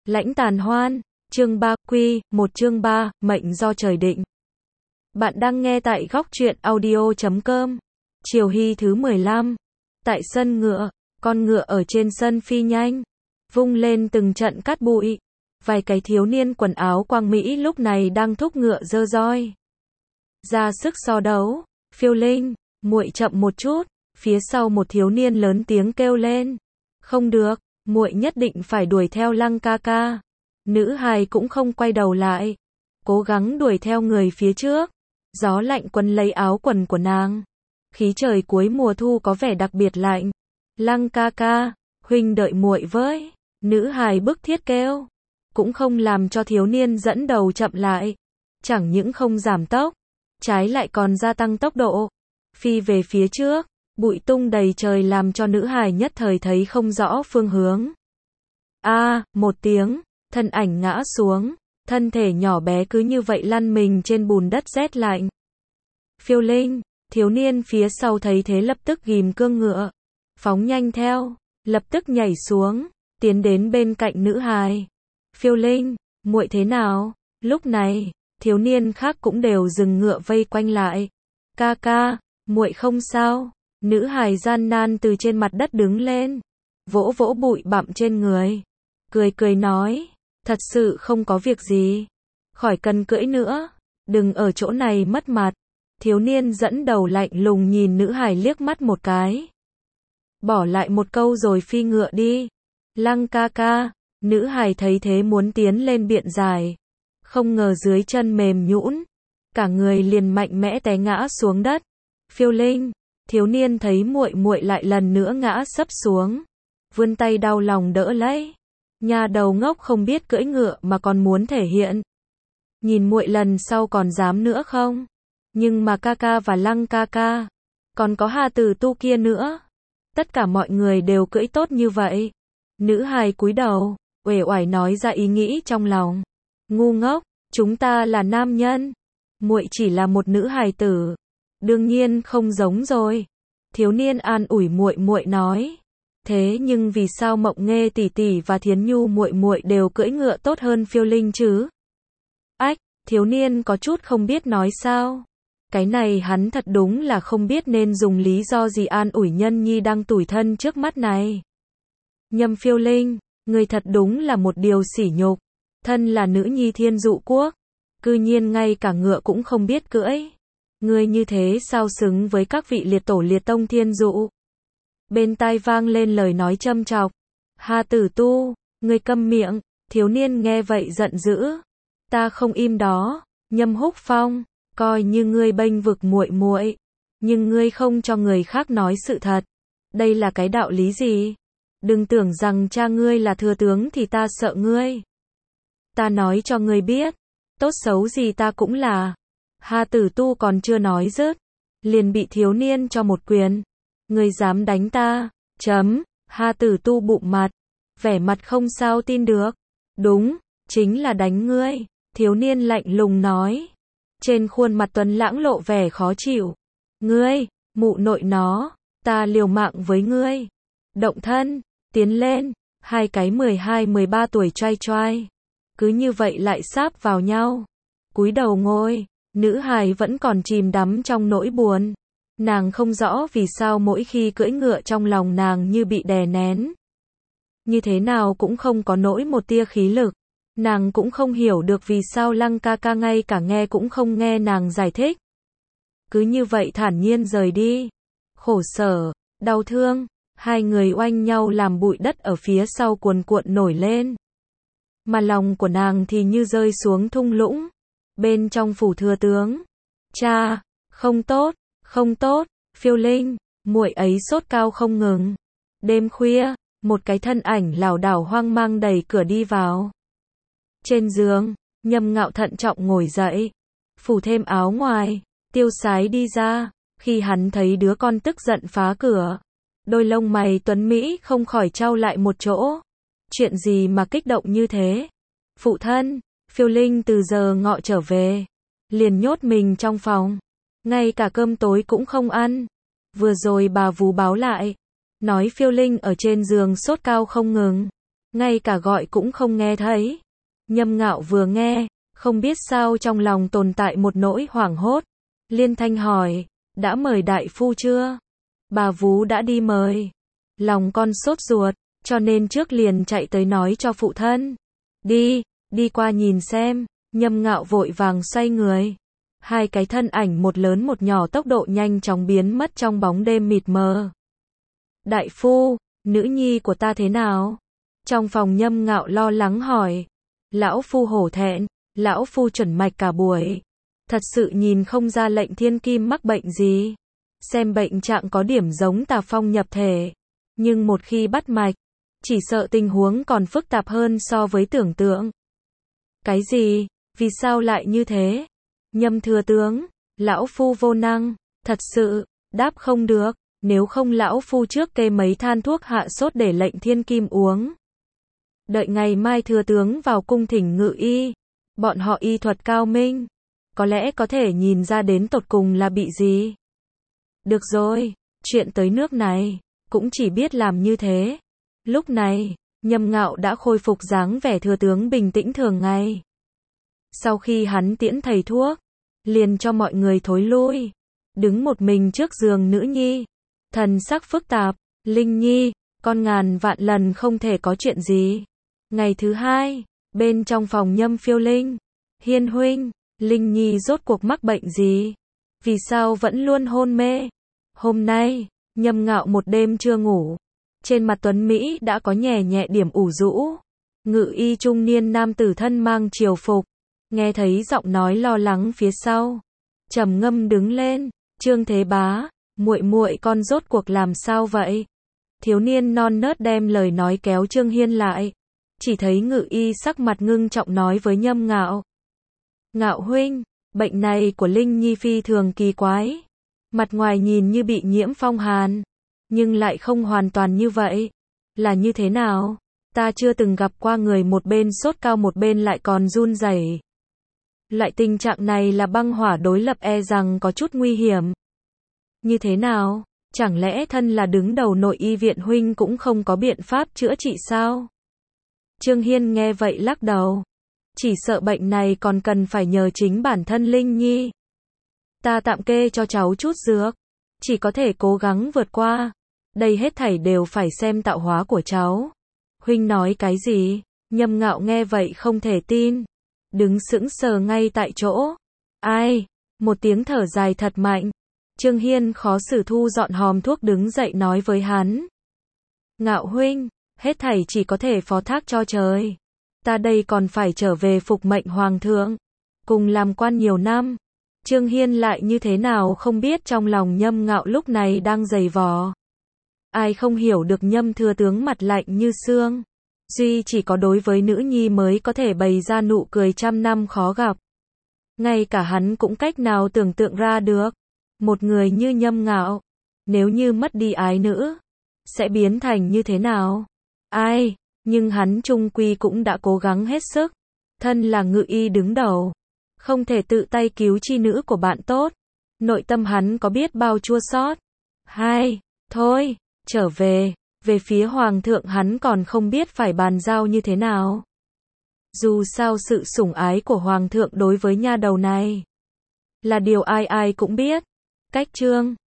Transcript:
Lãnh tàn hoan, chương 3, một chương 3, mệnh do trời định. Bạn đang nghe tại góc truyện audio.com. Chiều hy thứ 15. Tại sân ngựa, con ngựa ở trên sân phi nhanh, vung lên từng trận cát bụi. Vài cái thiếu niên quần áo quang mỹ lúc này đang thúc ngựa giơ roi ra sức so đấu. Phiêu Linh, muội chậm một chút. Phía sau một thiếu niên lớn tiếng kêu lên. Không được, muội nhất định phải đuổi theo Lăng ca ca. Nữ hài cũng không quay đầu lại, cố gắng đuổi theo người phía trước. Gió lạnh quấn lấy áo quần của nàng. Khí trời cuối mùa thu có vẻ đặc biệt lạnh. Lăng ca ca, huynh đợi muội với. Nữ hài bức thiết kêu, cũng không làm cho thiếu niên dẫn đầu chậm lại. Chẳng những không giảm tốc, trái lại còn gia tăng tốc độ, phi về phía trước. Bụi tung đầy trời làm cho nữ hài nhất thời thấy không rõ phương hướng. Một tiếng, thân ảnh ngã xuống, thân thể nhỏ bé cứ như vậy lăn mình trên bùn đất rét lạnh. Phiêu Linh, thiếu niên phía sau thấy thế lập tức ghim cương ngựa, phóng nhanh theo, lập tức nhảy xuống, tiến đến bên cạnh nữ hài. Phiêu Linh, muội thế nào? Lúc này, thiếu niên khác cũng đều dừng ngựa vây quanh lại. Ca ca, muội không sao. Nữ hài gian nan từ trên mặt đất đứng lên, vỗ vỗ bụi bặm trên người, cười cười nói, thật sự không có việc gì, khỏi cần cưỡi nữa, đừng ở chỗ này mất mặt. Thiếu niên dẫn đầu lạnh lùng nhìn nữ hài liếc mắt một cái, bỏ lại một câu rồi phi ngựa đi. Lăng ca ca, nữ hài thấy thế muốn tiến lên biện giải, không ngờ dưới chân mềm nhũn, cả người liền mạnh mẽ té ngã xuống đất. Phiêu Linh, thiếu niên thấy muội muội lại lần nữa ngã sấp xuống, vươn tay đau lòng đỡ lấy. Nhà đầu ngốc không biết cưỡi ngựa mà còn muốn thể hiện. Nhìn muội lần sau còn dám nữa không? Nhưng mà ca ca và Lăng ca ca, còn có Hà Tử Tu kia nữa, tất cả mọi người đều cưỡi tốt như vậy. Nữ hài cúi đầu, uể oải nói ra ý nghĩ trong lòng. Ngu ngốc, chúng ta là nam nhân, muội chỉ là một nữ hài tử. Đương nhiên không giống rồi. Thiếu niên an ủi muội muội nói. Thế nhưng vì sao Mộng Nghê tỷ tỷ và Thiến Nhu muội muội đều cưỡi ngựa tốt hơn Phiêu Linh chứ? Ách, thiếu niên có chút không biết nói sao. Cái này hắn thật đúng là không biết nên dùng lý do gì an ủi nhân nhi đang tủi thân trước mắt này. Nhâm Phiêu Linh, người thật đúng là một điều sỉ nhục. Thân là nữ nhi Thiên Dụ Quốc, cư nhiên ngay cả ngựa cũng không biết cưỡi. Ngươi như thế sao xứng với các vị liệt tổ liệt tông Thiên Dụ? Bên tai vang lên lời nói châm chọc. Hà Tử Tu, ngươi câm miệng. Thiếu niên nghe vậy giận dữ. Ta không im đó. Nhâm Húc Phong, coi như ngươi bênh vực muội muội, nhưng ngươi không cho người khác nói sự thật. Đây là cái đạo lý gì? Đừng tưởng rằng cha ngươi là thừa tướng thì ta sợ ngươi. Ta nói cho ngươi biết, tốt xấu gì ta cũng là. Hà Tử Tu còn chưa nói dứt, liền bị thiếu niên cho một quyền. Ngươi dám đánh ta? Chấm. Hà Tử Tu bụng mặt, vẻ mặt không sao tin được. Đúng, chính là đánh ngươi. Thiếu niên lạnh lùng nói. Trên khuôn mặt tuấn lãng lộ vẻ khó chịu. Ngươi, mụ nội nó, ta liều mạng với ngươi. Động thân, tiến lên. Hai cái 12-13 tuổi trai trai, cứ như vậy lại sáp vào nhau. Cúi đầu ngồi. Nữ hài vẫn còn chìm đắm trong nỗi buồn. Nàng không rõ vì sao mỗi khi cưỡi ngựa trong lòng nàng như bị đè nén. Như thế nào cũng không có nỗi một tia khí lực. Nàng cũng không hiểu được vì sao Lăng ca ca ngay cả nghe cũng không nghe nàng giải thích. Cứ như vậy thản nhiên rời đi. Khổ sở, đau thương, hai người oanh nhau làm bụi đất ở phía sau cuồn cuộn nổi lên. Mà lòng của nàng thì như rơi xuống thung lũng. Bên trong phủ thừa tướng. Cha, không tốt, không tốt. Phiêu Linh, muội ấy sốt cao không ngừng. Đêm khuya, một cái thân ảnh lảo đảo hoang mang đẩy cửa đi vào. Trên giường, Nhâm Ngạo thận trọng ngồi dậy, phủ thêm áo ngoài, tiêu sái đi ra. Khi hắn thấy đứa con tức giận phá cửa, đôi lông mày tuấn mỹ không khỏi chau lại một chỗ. Chuyện gì mà kích động như thế? Phụ thân. Phiêu Linh từ giờ ngọ trở về, liền nhốt mình trong phòng, ngay cả cơm tối cũng không ăn. Vừa rồi bà vú báo lại, nói Phiêu Linh ở trên giường sốt cao không ngừng, ngay cả gọi cũng không nghe thấy. Nhâm Ngạo vừa nghe, không biết sao trong lòng tồn tại một nỗi hoảng hốt. Liên thanh hỏi, đã mời đại phu chưa? Bà vú đã đi mời. Lòng con sốt ruột, cho nên trước liền chạy tới nói cho phụ thân. Đi qua nhìn xem. Nhâm Ngạo vội vàng xoay người. Hai cái thân ảnh một lớn một nhỏ tốc độ nhanh chóng biến mất trong bóng đêm mịt mờ. Đại phu, nữ nhi của ta thế nào? Trong phòng Nhâm Ngạo lo lắng hỏi. Lão phu hổ thẹn, lão phu chuẩn mạch cả buổi. Thật sự nhìn không ra lệnh thiên kim mắc bệnh gì. Xem bệnh trạng có điểm giống tà phong nhập thể. Nhưng một khi bắt mạch, chỉ sợ tình huống còn phức tạp hơn so với tưởng tượng. Cái gì? Vì sao lại như thế? Nhâm thừa tướng, lão phu vô năng, thật sự, đáp không được, nếu không lão phu trước kê mấy than thuốc hạ sốt để lệnh thiên kim uống. Đợi ngày mai thừa tướng vào cung thỉnh ngự y, bọn họ y thuật cao minh, có lẽ có thể nhìn ra đến tột cùng là bị gì. Được rồi, chuyện tới nước này, cũng chỉ biết làm như thế. Lúc này, Nhâm Ngạo đã khôi phục dáng vẻ thừa tướng bình tĩnh thường ngày. Sau khi hắn tiễn thầy thuốc, liền cho mọi người thối lui, đứng một mình trước giường nữ nhi, thần sắc phức tạp. Linh nhi, con ngàn vạn lần không thể có chuyện gì. Ngày thứ hai, bên trong phòng Nhâm Phiêu Linh, Hiên huynh, Linh nhi rốt cuộc mắc bệnh gì? Vì sao vẫn luôn hôn mê? Hôm nay, Nhâm Ngạo một đêm chưa ngủ, trên mặt tuấn Mỹ đã có nhẹ nhẹ điểm ủ rũ. Ngự y trung niên nam tử thân mang triều phục, nghe thấy giọng nói lo lắng phía sau, trầm ngâm đứng lên. Trương Thế Bá, muội muội con rốt cuộc làm sao vậy? Thiếu niên non nớt đem lời nói kéo Trương Hiên lại. Chỉ thấy ngự y sắc mặt ngưng trọng nói với Nhâm Ngạo. Ngạo huynh, bệnh này của Linh nhi phi thường kỳ quái. Mặt ngoài nhìn như bị nhiễm phong hàn, nhưng lại không hoàn toàn như vậy. Là như thế nào? Ta chưa từng gặp qua người một bên sốt cao một bên lại còn run rẩy. Loại tình trạng này là băng hỏa đối lập, e rằng có chút nguy hiểm. Như thế nào? Chẳng lẽ thân là đứng đầu nội y viện huynh cũng không có biện pháp chữa trị sao? Trương Hiên nghe vậy lắc đầu. Chỉ sợ bệnh này còn cần phải nhờ chính bản thân Linh nhi. Ta tạm kê cho cháu chút dược, chỉ có thể cố gắng vượt qua. Đây hết thảy đều phải xem tạo hóa của cháu. Huynh nói cái gì? Nhâm Ngạo nghe vậy không thể tin, đứng sững sờ ngay tại chỗ. Ai? Một tiếng thở dài thật mạnh. Trương Hiên khó xử thu dọn hòm thuốc đứng dậy nói với hắn. Ngạo huynh, hết thảy chỉ có thể phó thác cho trời. Ta đây còn phải trở về phục mệnh hoàng thượng, cùng làm quan nhiều năm. Trương Hiên lại như thế nào không biết trong lòng Nhâm Ngạo lúc này đang giày vò. Ai không hiểu được Nhâm thừa tướng mặt lạnh như xương. Duy chỉ có đối với nữ nhi mới có thể bày ra nụ cười trăm năm khó gặp. Ngay cả hắn cũng cách nào tưởng tượng ra được. Một người như Nhâm Ngạo, nếu như mất đi ái nữ, sẽ biến thành như thế nào? Ai? Nhưng hắn chung quy cũng đã cố gắng hết sức. Thân là ngự y đứng đầu, không thể tự tay cứu chi nữ của bạn tốt. Nội tâm hắn có biết bao chua xót. Thôi, trở về. Về phía hoàng thượng hắn còn không biết phải bàn giao như thế nào. Dù sao sự sủng ái của hoàng thượng đối với nha đầu này là điều ai ai cũng biết. Cách Trương